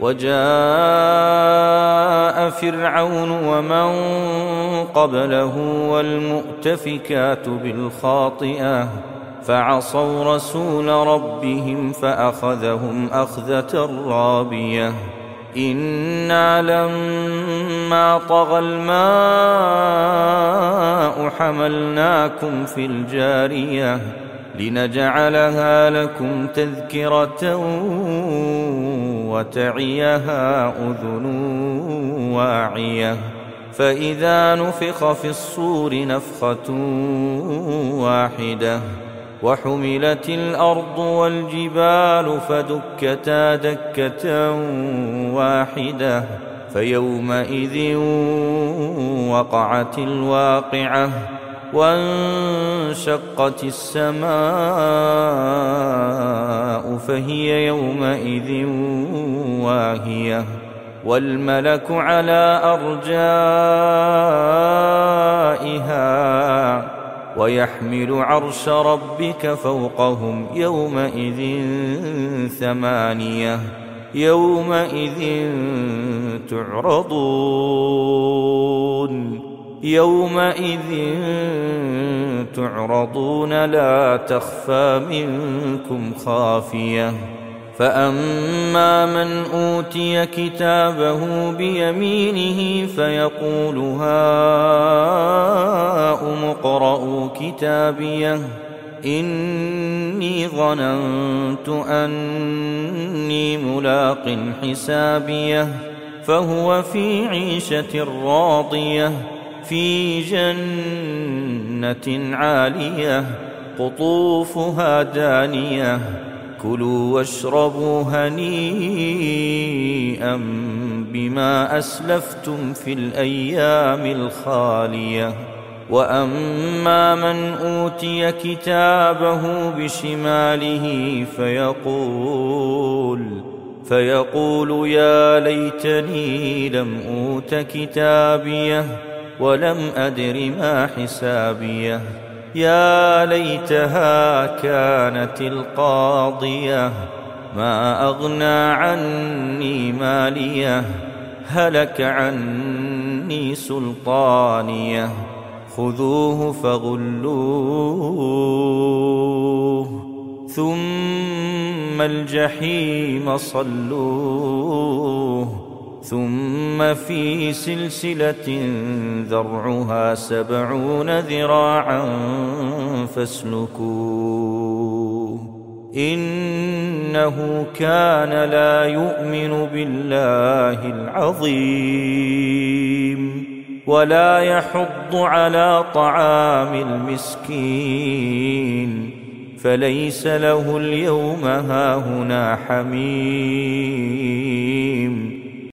وجاء فرعون ومن قبله والمؤتفكات بالخاطئة فعصوا رسول ربهم فأخذهم أخذة رابية إنا لما طغى الماء حملناكم في الجارية لنجعلها لكم تذكرة وتعيها أذن واعية فإذا نفخ في الصور نفخة واحدة وحملت الأرض والجبال فدكتا دكة واحدة فيومئذ وقعت الواقعة وانشقت السماء فهي يومئذ واهية والملك على أرجائها ويحمل عرش ربك فوقهم يومئذ ثمانية يومئذ تعرضون لا تخفى منكم خافية فأما من أوتي كتابه بيمينه فيقول هاؤم اقرءوا كتابيه إني ظننت أني ملاق حسابيه فهو في عيشة راضية في جنة عالية قطوفها دانية كلوا واشربوا هنيئا بما أسلفتم في الأيام الخالية وأما من أوتي كتابه بشماله فيقول يا ليتني لم أوت كتابيه ولم أدر ما حسابيه يا ليتها كانت القاضية ما أغنى عني ماليه هلك عني سلطانيه خذوه فغلوه ثم الجحيم صلوه ثم في سلسلة ذرعها 70 ذراعا فاسلكوه إنه كان لا يؤمن بالله العظيم ولا يحض على طعام المسكين فليس له اليوم هاهنا حميم